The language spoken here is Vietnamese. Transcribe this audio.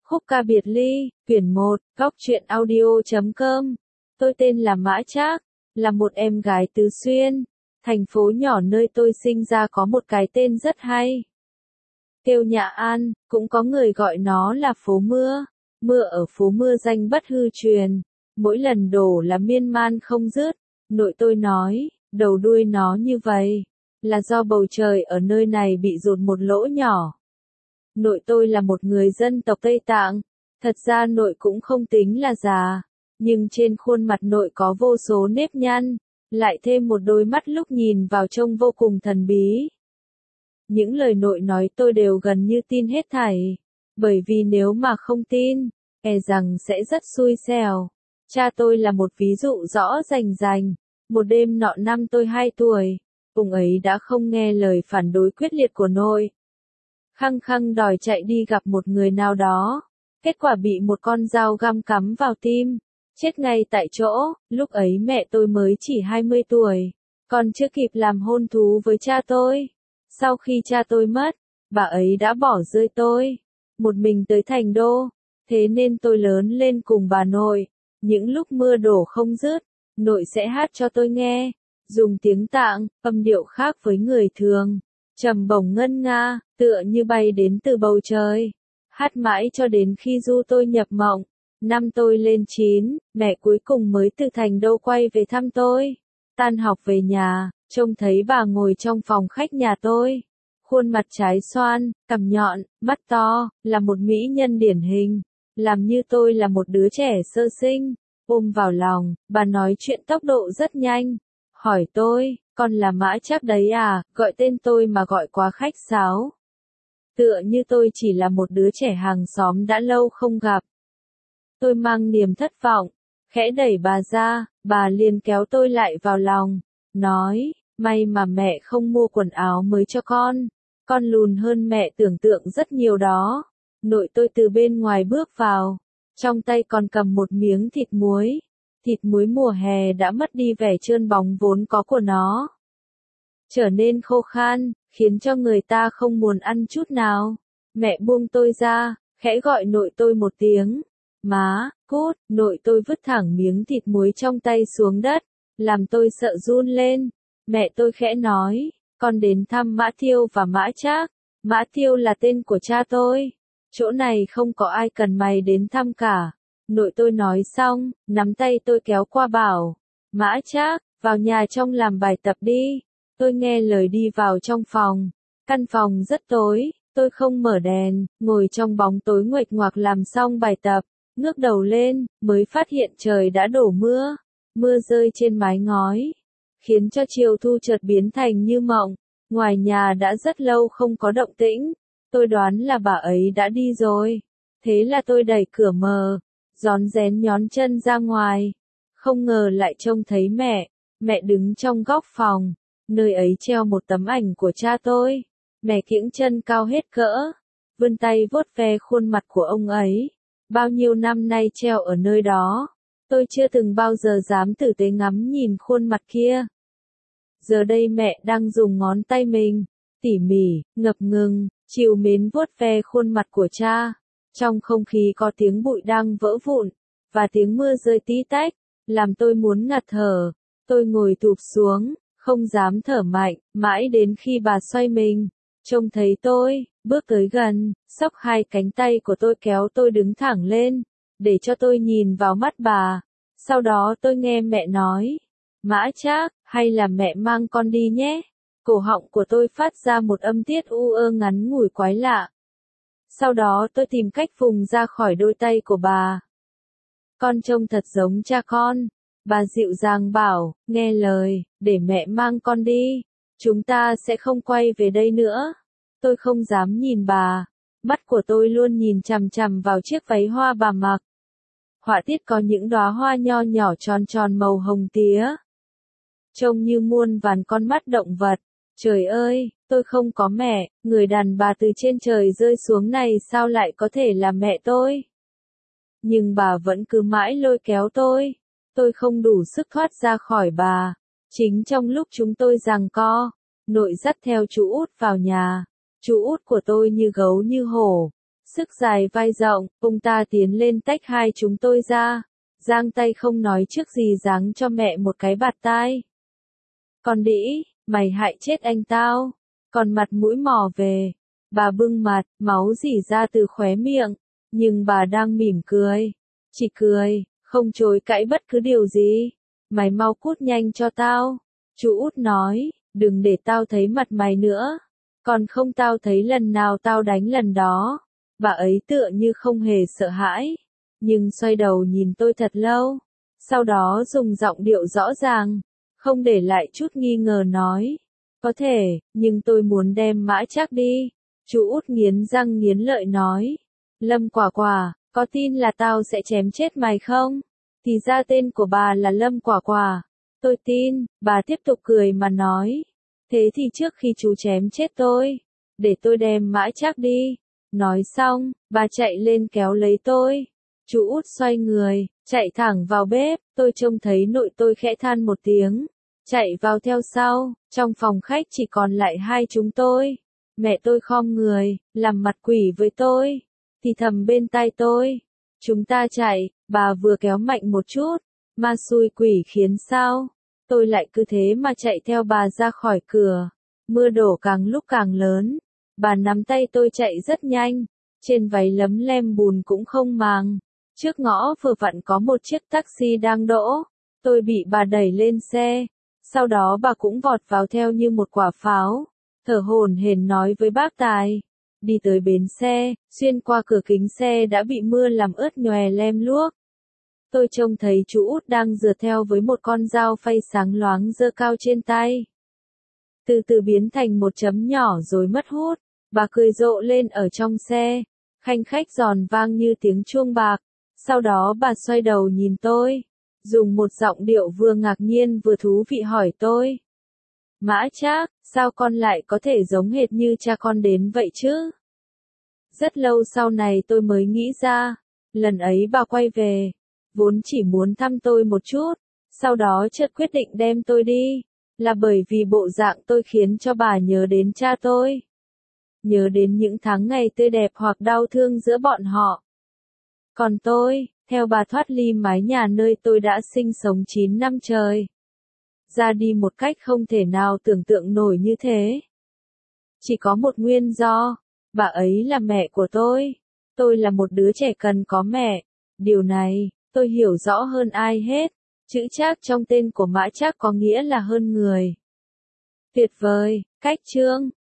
Khúc ca biệt ly, quyển 1, góc truyện audio.com. Tôi tên là Mã Trác, là một em gái Tứ Xuyên. Thành phố nhỏ nơi tôi sinh ra có một cái tên rất hay. Kêu Nhạ An, cũng có người gọi nó là phố mưa. Mưa ở phố mưa danh bất hư truyền. Mỗi lần đổ là miên man không dứt. Nội tôi nói, đầu đuôi nó như vậy, là do bầu trời ở nơi này bị dột một lỗ nhỏ. Nội tôi là một người dân tộc Tây Tạng. Thật ra nội cũng không tính là già, nhưng trên khuôn mặt nội có vô số nếp nhăn, lại thêm một đôi mắt lúc nhìn vào trông vô cùng thần bí. Những lời nội nói tôi đều gần như tin hết thảy, bởi vì nếu mà không tin, e rằng sẽ rất xui xẻo. Cha tôi là một ví dụ rõ rành. Một đêm nọ năm tôi 2 tuổi, ông ấy đã không nghe lời phản đối quyết liệt của nội. Khăng khăng đòi chạy đi gặp một người nào đó. Kết quả bị một con dao găm cắm vào tim, chết ngay tại chỗ. Lúc ấy mẹ tôi mới chỉ 20 tuổi, còn chưa kịp làm hôn thú với cha tôi. Sau khi cha tôi mất, bà ấy đã bỏ rơi tôi, một mình tới thành đô. Thế nên tôi lớn lên cùng bà nội. Những lúc mưa đổ không dứt, nội sẽ hát cho tôi nghe, dùng tiếng Tạng, âm điệu khác với người thường, trầm bổng ngân nga, tựa như bay đến từ bầu trời. Hát mãi cho đến khi du tôi nhập mộng. Năm tôi lên 9, mẹ cuối cùng mới từ thành đô quay về thăm tôi. Tan học về nhà, trông thấy bà ngồi trong phòng khách nhà tôi. Khuôn mặt trái xoan, cằm nhọn, mắt to, là một mỹ nhân điển hình. Làm như tôi là một đứa trẻ sơ sinh. Ôm vào lòng, bà nói chuyện tốc độ rất nhanh. Hỏi tôi, con là Mã Trác đấy à, gọi tên tôi mà gọi quá khách sáo. Tựa như tôi chỉ là một đứa trẻ hàng xóm đã lâu không gặp. Tôi mang niềm thất vọng, khẽ đẩy bà ra, bà liền kéo tôi lại vào lòng, nói, may mà mẹ không mua quần áo mới cho con lùn hơn mẹ tưởng tượng rất nhiều đó. Nội tôi từ bên ngoài bước vào, trong tay còn cầm một miếng thịt muối mùa hè đã mất đi vẻ trơn bóng vốn có của nó. Trở nên khô khan, khiến cho người ta không muốn ăn chút nào. Mẹ buông tôi ra, khẽ gọi nội tôi một tiếng. Má, cút, nội tôi vứt thẳng miếng thịt muối trong tay xuống đất, làm tôi sợ run lên. Mẹ tôi khẽ nói, con đến thăm Mã Thiêu và Mã Trác. Mã Thiêu là tên của cha tôi. Chỗ này không có ai cần mày đến thăm cả. Nội tôi nói xong, nắm tay tôi kéo qua bảo, Mã Trác, vào nhà trong làm bài tập đi. Tôi nghe lời đi vào trong phòng. Căn phòng rất tối, tôi không mở đèn, ngồi trong bóng tối nguệch ngoạc làm xong bài tập. Ngước đầu lên, mới phát hiện trời đã đổ mưa. Mưa rơi trên mái ngói, khiến cho chiều thu chợt biến thành như mộng. Ngoài nhà đã rất lâu không có động tĩnh. Tôi đoán là bà ấy đã đi rồi. Thế là tôi đẩy cửa mờ, rón rén nhón chân ra ngoài. Không ngờ lại trông thấy mẹ. Mẹ đứng trong góc phòng. Nơi ấy treo một tấm ảnh của cha tôi. Mẹ kiễng chân cao hết cỡ, vươn tay vuốt ve khuôn mặt của ông ấy. Bao nhiêu năm nay treo ở nơi đó, tôi chưa từng bao giờ dám tử tế ngắm nhìn khuôn mặt kia. Giờ đây mẹ đang dùng ngón tay mình, tỉ mỉ, ngập ngừng, trìu mến vuốt ve khuôn mặt của cha. Trong không khí có tiếng bụi đang vỡ vụn, và tiếng mưa rơi tí tách, làm tôi muốn ngạt thở. Tôi ngồi thụp xuống, không dám thở mạnh, mãi đến khi bà xoay mình, trông thấy tôi, bước tới gần, xốc 2 cánh tay của tôi kéo tôi đứng thẳng lên, để cho tôi nhìn vào mắt bà. Sau đó tôi nghe mẹ nói, Mã Trác, hay là mẹ mang con đi nhé. Cổ họng của tôi phát ra một âm tiết u ơ ngắn ngủi quái lạ. Sau đó tôi tìm cách vùng ra khỏi đôi tay của bà. Con trông thật giống cha con. Bà dịu dàng bảo, nghe lời, để mẹ mang con đi. Chúng ta sẽ không quay về đây nữa. Tôi không dám nhìn bà. Mắt của tôi luôn nhìn chằm chằm vào chiếc váy hoa bà mặc. Họa tiết có những đóa hoa nho nhỏ tròn tròn màu hồng tía. Trông như muôn vàn con mắt động vật. Trời ơi, tôi không có mẹ, người đàn bà từ trên trời rơi xuống này sao lại có thể là mẹ tôi? Nhưng bà vẫn cứ mãi lôi kéo tôi. Tôi không đủ sức thoát ra khỏi bà. Chính trong lúc chúng tôi giằng co, nội dắt theo chú út vào nhà. Chú út của tôi như gấu như hổ, sức dài vai rộng, ông ta tiến lên tách hai chúng tôi ra, giang tay không nói trước gì giáng cho mẹ một cái bạt tai. Con đĩ, mày hại chết anh tao, còn mặt mũi mò về. Bà bưng mặt, máu rỉ ra từ khóe miệng, nhưng bà đang mỉm cười. Chỉ cười, không chối cãi bất cứ điều gì. Mày mau cút nhanh cho tao. Chú út nói, đừng để tao thấy mặt mày nữa. Còn không tao thấy lần nào tao đánh lần đó. Bà ấy tựa như không hề sợ hãi, nhưng xoay đầu nhìn tôi thật lâu. Sau đó dùng giọng điệu rõ ràng, không để lại chút nghi ngờ nói. Có thể, nhưng tôi muốn đem Mã Trác đi. Chú út nghiến răng nghiến lợi nói. Lâm Quả Quả, có tin là tao sẽ chém chết mày không? Thì ra tên của bà là Lâm Quả Quả. Tôi tin, bà tiếp tục cười mà nói. Thế thì trước khi chú chém chết tôi, để tôi đem Mã Trác đi. Nói xong, bà chạy lên kéo lấy tôi. Chú út xoay người, chạy thẳng vào bếp, tôi trông thấy nội tôi khẽ than một tiếng. Chạy vào theo sau, trong phòng khách chỉ còn lại hai chúng tôi. Mẹ tôi khom người, làm mặt quỷ với tôi, thì thầm bên tai tôi. Chúng ta chạy, bà vừa kéo mạnh một chút, ma xui quỷ khiến sao. Tôi lại cứ thế mà chạy theo bà ra khỏi cửa. Mưa đổ càng lúc càng lớn. Bà nắm tay tôi chạy rất nhanh, trên váy lấm lem bùn cũng không màng. Trước ngõ vừa vặn có một chiếc taxi đang đỗ. Tôi bị bà đẩy lên xe. Sau đó bà cũng vọt vào theo như một quả pháo. Thở hổn hển nói với bác tài. Đi tới bến xe, xuyên qua cửa kính xe đã bị mưa làm ướt nhòe lem luốc. Tôi trông thấy chú út đang dựa theo với một con dao phay sáng loáng giơ cao trên tay. Từ từ biến thành một chấm nhỏ rồi mất hút. Bà cười rộ lên ở trong xe. Khanh khách giòn vang như tiếng chuông bạc. Sau đó bà xoay đầu nhìn tôi. Dùng một giọng điệu vừa ngạc nhiên vừa thú vị hỏi tôi. Mã Trác, sao con lại có thể giống hệt như cha con đến vậy chứ? Rất lâu sau này tôi mới nghĩ ra. Lần ấy bà quay về. Vốn chỉ muốn thăm tôi một chút. Sau đó chợt quyết định đem tôi đi. Là bởi vì bộ dạng tôi khiến cho bà nhớ đến cha tôi. Nhớ đến những tháng ngày tươi đẹp hoặc đau thương giữa bọn họ. Còn tôi, theo bà thoát ly mái nhà nơi tôi đã sinh sống 9 năm trời. Ra đi một cách không thể nào tưởng tượng nổi như thế. Chỉ có một nguyên do, bà ấy là mẹ của tôi. Tôi là một đứa trẻ cần có mẹ. Điều này, tôi hiểu rõ hơn ai hết. Chữ Trác trong tên của Mã Trác có nghĩa là hơn người. Tuyệt vời, cách chương.